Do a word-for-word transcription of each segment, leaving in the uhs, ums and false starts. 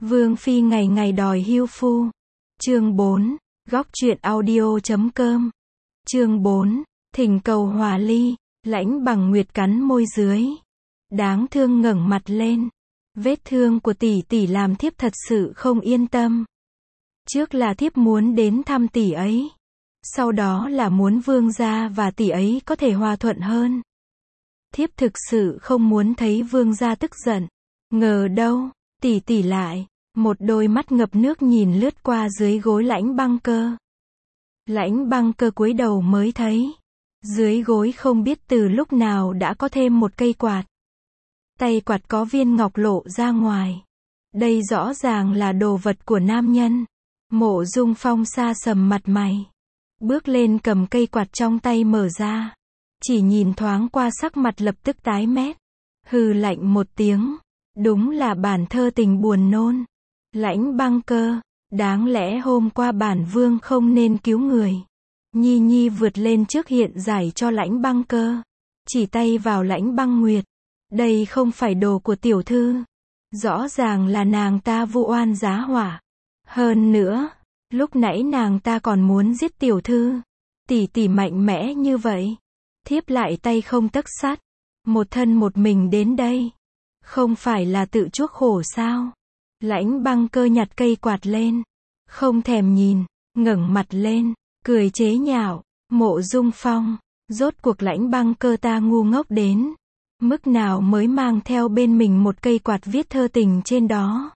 Vương phi ngày ngày đòi hưu phu. Chương bốn, góc truyện audio chấm com. Chương bốn, thỉnh cầu hòa ly. Lãnh Bằng Nguyệt cắn môi dưới, đáng thương ngẩng mặt lên. Vết thương của tỷ tỷ làm thiếp thật sự không yên tâm. Trước là thiếp muốn đến thăm tỷ ấy, sau đó là muốn vương gia và tỷ ấy có thể hòa thuận hơn. Thiếp thực sự không muốn thấy vương gia tức giận. Ngờ đâu, tỷ tỷ lại, một đôi mắt ngập nước nhìn lướt qua dưới gối Lãnh Băng Cơ. Lãnh Băng Cơ cúi đầu mới thấy, dưới gối không biết từ lúc nào đã có thêm một cây quạt. Tay quạt có viên ngọc lộ ra ngoài. Đây rõ ràng là đồ vật của nam nhân. Mộ Dung Phong xa sầm mặt mày, bước lên cầm cây quạt trong tay mở ra. Chỉ nhìn thoáng qua sắc mặt lập tức tái mét. Hừ lạnh một tiếng. Đúng là bản thơ tình buồn nôn. Lãnh Băng Cơ, đáng lẽ hôm qua bản vương không nên cứu người. Nhi Nhi vượt lên trước hiện giải cho Lãnh Băng Cơ. Chỉ tay vào Lãnh Băng Nguyệt. Đây không phải đồ của tiểu thư. Rõ ràng là nàng ta vu oan giá họa. Hơn nữa, lúc nãy nàng ta còn muốn giết tiểu thư. Tỷ tỷ mạnh mẽ như vậy, thiếp lại tay không tấc sắt, một thân một mình đến đây. Không phải là tự chuốc khổ sao? Lãnh Băng Cơ nhặt cây quạt lên, không thèm nhìn, ngẩng mặt lên, cười chế nhạo. Mộ Dung Phong, rốt cuộc Lãnh Băng Cơ ta ngu ngốc đến mức nào mới mang theo bên mình một cây quạt viết thơ tình trên đó?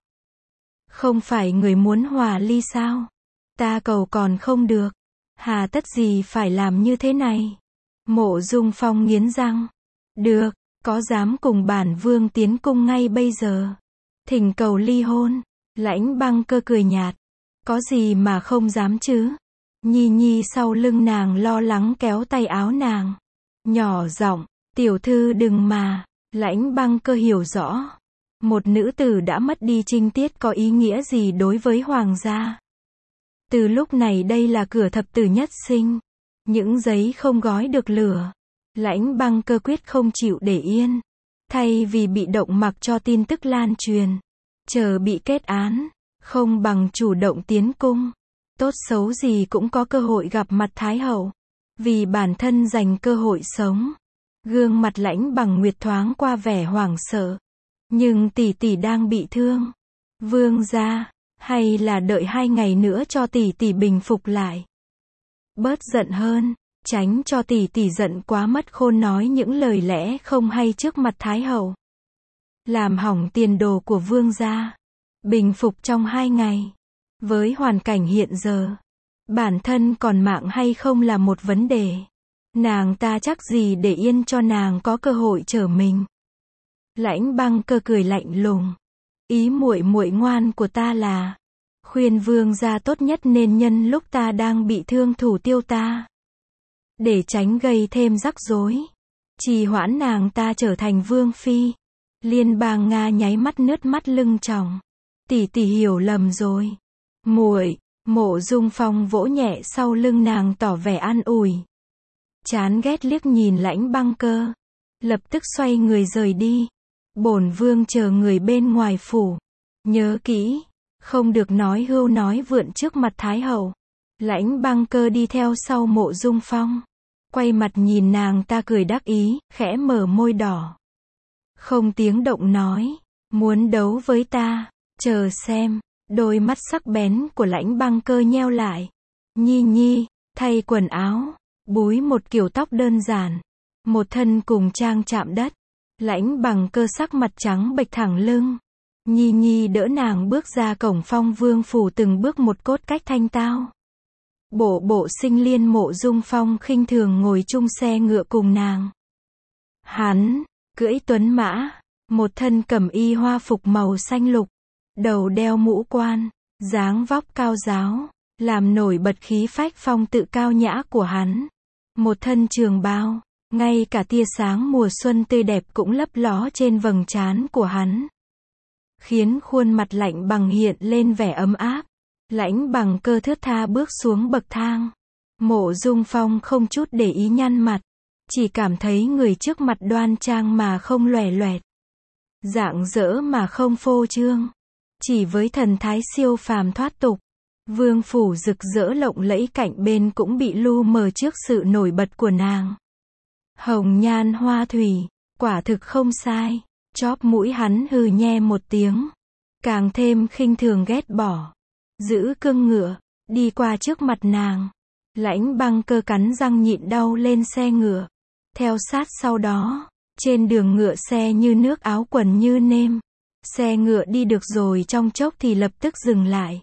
Không phải người muốn hòa ly sao? Ta cầu còn không được, hà tất gì phải làm như thế này? Mộ Dung Phong nghiến răng. Được, có dám cùng bản vương tiến cung ngay bây giờ? Thỉnh cầu ly hôn. Lãnh Băng Cơ cười nhạt. Có gì mà không dám chứ? Nhi Nhi sau lưng nàng lo lắng kéo tay áo nàng, nhỏ giọng, tiểu thư đừng mà. Lãnh Băng Cơ hiểu rõ, một nữ tử đã mất đi trinh tiết có ý nghĩa gì đối với hoàng gia. Từ lúc này đây là cửa thập tử nhất sinh, những giấy không gói được lửa. Lãnh Băng Cơ quyết không chịu để yên. Thay vì bị động mặc cho tin tức lan truyền, chờ bị kết án, không bằng chủ động tiến cung. Tốt xấu gì cũng có cơ hội gặp mặt Thái hậu. Vì bản thân dành cơ hội sống. Gương mặt Lãnh Bằng Nguyệt thoáng qua vẻ hoảng sợ. Nhưng tỷ tỷ đang bị thương. Vương gia, hay là đợi hai ngày nữa cho tỷ tỷ bình phục lại. Bớt giận hơn, tránh cho tỷ tỷ giận quá mất khôn nói những lời lẽ không hay trước mặt Thái hậu. Làm hỏng tiền đồ của vương gia. Bình phục trong hai ngày. Với hoàn cảnh hiện giờ, bản thân còn mạng hay không là một vấn đề. Nàng ta chắc gì để yên cho nàng có cơ hội trở mình. Lãnh Băng Cơ cười lạnh lùng. Ý muội muội ngoan của ta là khuyên vương gia tốt nhất nên nhân lúc ta đang bị thương thủ tiêu ta, để tránh gây thêm rắc rối, trì hoãn nàng ta trở thành vương phi. Liên bang Nga nháy mắt nước mắt lưng tròng. Tỷ tỷ hiểu lầm rồi. Muội. Mộ Dung Phong vỗ nhẹ sau lưng nàng tỏ vẻ an ủi. Chán ghét liếc nhìn Lãnh Băng Cơ, lập tức xoay người rời đi. Bổn vương chờ người bên ngoài phủ. Nhớ kỹ, không được nói hưu nói vượn trước mặt Thái hậu. Lãnh Băng Cơ đi theo sau Mộ Dung Phong, quay mặt nhìn nàng ta cười đắc ý, khẽ mở môi đỏ. Không tiếng động nói, muốn đấu với ta, chờ xem. Đôi mắt sắc bén của Lãnh Băng Cơ nheo lại. Nhi Nhi, thay quần áo, búi một kiểu tóc đơn giản, một thân cùng trang chạm đất. Lãnh Bằng Cơ sắc mặt trắng bệch thẳng lưng. Nhi Nhi đỡ nàng bước ra cổng Phong Vương phủ từng bước một cốt cách thanh tao. Bộ bộ Sinh Liên Mộ Dung Phong khinh thường ngồi chung xe ngựa cùng nàng. Hắn, cưỡi tuấn mã, một thân cẩm y hoa phục màu xanh lục, đầu đeo mũ quan, dáng vóc cao ráo, làm nổi bật khí phách phong tự cao nhã của hắn. Một thân trường bào, ngay cả tia sáng mùa xuân tươi đẹp cũng lấp ló trên vầng trán của hắn, khiến khuôn mặt Lạnh Bằng hiện lên vẻ ấm áp. Lãnh Bằng Cơ thướt tha bước xuống bậc thang. Mộ Dung Phong không chút để ý nhăn mặt, chỉ cảm thấy người trước mặt đoan trang mà không lòe loẹt, rạng rỡ mà không phô trương. Chỉ với thần thái siêu phàm thoát tục, vương phủ rực rỡ lộng lẫy cạnh bên cũng bị lu mờ trước sự nổi bật của nàng. Hồng nhan hoa thủy, quả thực không sai. Chóp mũi hắn hừ nhe một tiếng, càng thêm khinh thường ghét bỏ. Giữ cương ngựa, đi qua trước mặt nàng. Lãnh Băng Cơ cắn răng nhịn đau lên xe ngựa. Theo sát sau đó, trên đường ngựa xe như nước áo quần như nêm. Xe ngựa đi được rồi trong chốc thì lập tức dừng lại.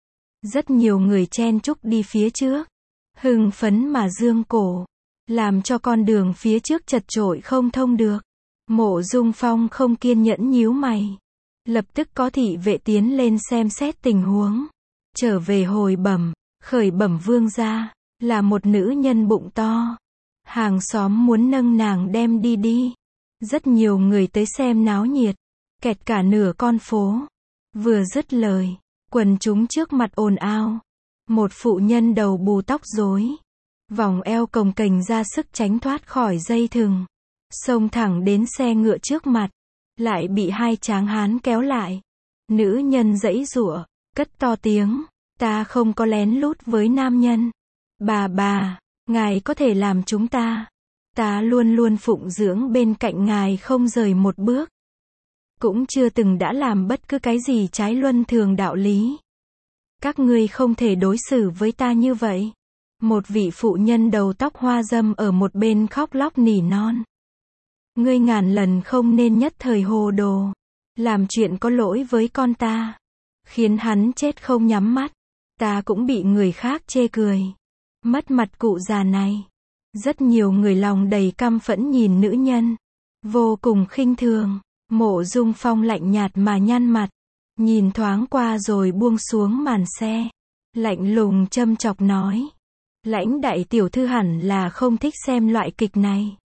Rất nhiều người chen chúc đi phía trước, hưng phấn mà dương cổ, làm cho con đường phía trước chật chội không thông được. Mộ Dung Phong không kiên nhẫn nhíu mày. Lập tức có thị vệ tiến lên xem xét tình huống. Trở về hồi bẩm, khởi bẩm vương gia, là một nữ nhân bụng to. Hàng xóm muốn nâng nàng đem đi đi. Rất nhiều người tới xem náo nhiệt, kẹt cả nửa con phố. Vừa dứt lời, quần chúng trước mặt ồn ào. Một phụ nhân đầu bù tóc rối, vòng eo cồng kềnh ra sức tránh thoát khỏi dây thừng, xông thẳng đến xe ngựa trước mặt, lại bị hai tráng hán kéo lại. Nữ nhân giãy giụa, cất to tiếng, ta không có lén lút với nam nhân. Bà bà, ngài có thể làm chúng ta. Ta luôn luôn phụng dưỡng bên cạnh ngài không rời một bước. Cũng chưa từng đã làm bất cứ cái gì trái luân thường đạo lý. Các ngươi không thể đối xử với ta như vậy. Một vị phụ nhân đầu tóc hoa râm ở một bên khóc lóc nỉ non. Ngươi ngàn lần không nên nhất thời hồ đồ, làm chuyện có lỗi với con ta, khiến hắn chết không nhắm mắt. Ta cũng bị người khác chê cười, mất mặt cụ già này. Rất nhiều người lòng đầy căm phẫn nhìn nữ nhân, vô cùng khinh thường. Mộ Dung Phong lạnh nhạt mà nhăn mặt, nhìn thoáng qua rồi buông xuống màn xe, lạnh lùng châm chọc nói. Lãnh đại tiểu thư hẳn là không thích xem loại kịch này.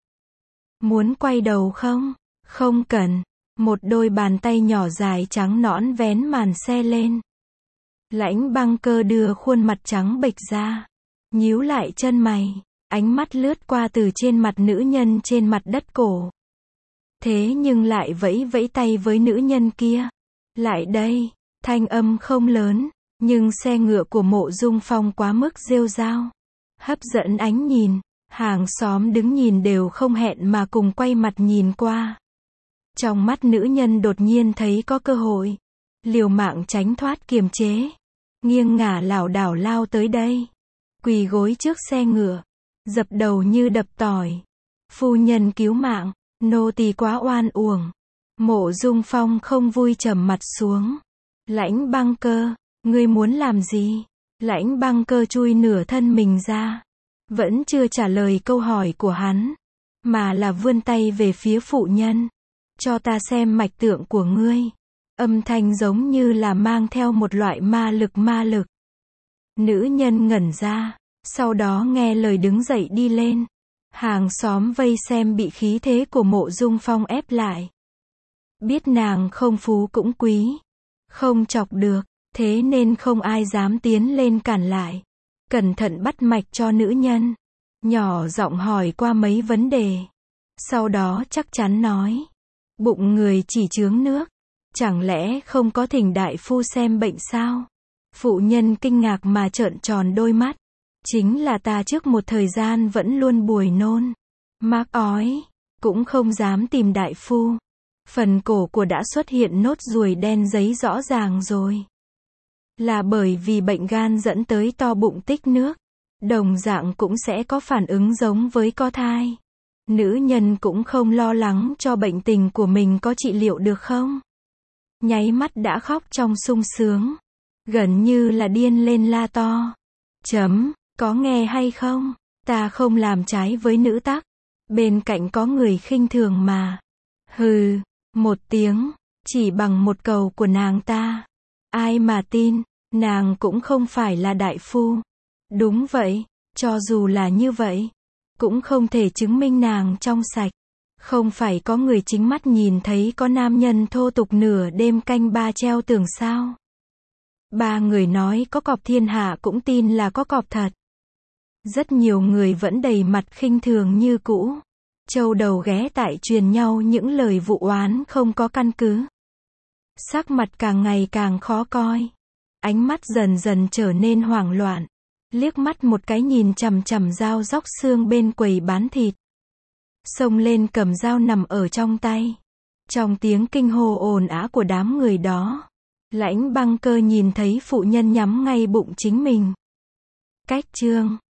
Muốn quay đầu không? Không cần. Một đôi bàn tay nhỏ dài trắng nõn vén màn xe lên. Lãnh Băng Cơ đưa khuôn mặt trắng bệch ra, nhíu lại chân mày, ánh mắt lướt qua từ trên mặt nữ nhân trên mặt đất cổ. Thế nhưng lại vẫy vẫy tay với nữ nhân kia. Lại đây. Thanh âm không lớn, nhưng xe ngựa của Mộ Dung Phong quá mức rêu rao, hấp dẫn ánh nhìn. Hàng xóm đứng nhìn đều không hẹn mà cùng quay mặt nhìn qua. Trong mắt nữ nhân đột nhiên thấy có cơ hội, liều mạng tránh thoát kiềm chế, nghiêng ngả lảo đảo lao tới đây, quỳ gối trước xe ngựa, dập đầu như đập tỏi. Phu nhân cứu mạng, nô tỳ quá oan uổng. Mộ Dung Phong không vui trầm mặt xuống. Lãnh Băng Cơ, ngươi muốn làm gì? Lãnh Băng Cơ chui nửa thân mình ra, vẫn chưa trả lời câu hỏi của hắn, mà là vươn tay về phía phụ nhân. Cho ta xem mạch tượng của ngươi. Âm thanh giống như là mang theo một loại ma lực ma lực. Nữ nhân ngẩn ra, sau đó nghe lời đứng dậy đi lên. Hàng xóm vây xem bị khí thế của Mộ Dung Phong ép lại. Biết nàng không phú cũng quý, không chọc được, thế nên không ai dám tiến lên cản lại. Cẩn thận bắt mạch cho nữ nhân, nhỏ giọng hỏi qua mấy vấn đề. Sau đó chắc chắn nói, bụng người chỉ chướng nước, chẳng lẽ không có thỉnh đại phu xem bệnh sao? Phụ nhân kinh ngạc mà trợn tròn đôi mắt. Chính là ta trước một thời gian vẫn luôn buồn nôn, mắc ói, cũng không dám tìm đại phu. Phần cổ của đã xuất hiện nốt ruồi đen giấy rõ ràng rồi. Là bởi vì bệnh gan dẫn tới to bụng tích nước. Đồng dạng cũng sẽ có phản ứng giống với có thai. Nữ nhân cũng không lo lắng cho bệnh tình của mình có trị liệu được không. Nháy mắt đã khóc trong sung sướng, gần như là điên lên la to. Chấm, có nghe hay không? Ta không làm trái với nữ tắc. Bên cạnh có người khinh thường mà. Hừ, một tiếng, chỉ bằng một cầu của nàng ta. Ai mà tin, nàng cũng không phải là đại phu. Đúng vậy, cho dù là như vậy, cũng không thể chứng minh nàng trong sạch. Không phải có người chính mắt nhìn thấy có nam nhân thô tục nửa đêm canh ba treo tường sao? Ba người nói có cọp thiên hạ cũng tin là có cọp thật. Rất nhiều người vẫn đầy mặt khinh thường như cũ. Châu đầu ghé tại truyền nhau những lời vụ oán không có căn cứ. Sắc mặt càng ngày càng khó coi. Ánh mắt dần dần trở nên hoảng loạn. Liếc mắt một cái nhìn chằm chằm dao róc xương bên quầy bán thịt. Xông lên cầm dao nằm ở trong tay. Trong tiếng kinh hô ồn ào của đám người đó, Lãnh Băng Cơ nhìn thấy phụ nhân nhắm ngay bụng chính mình. Cách chương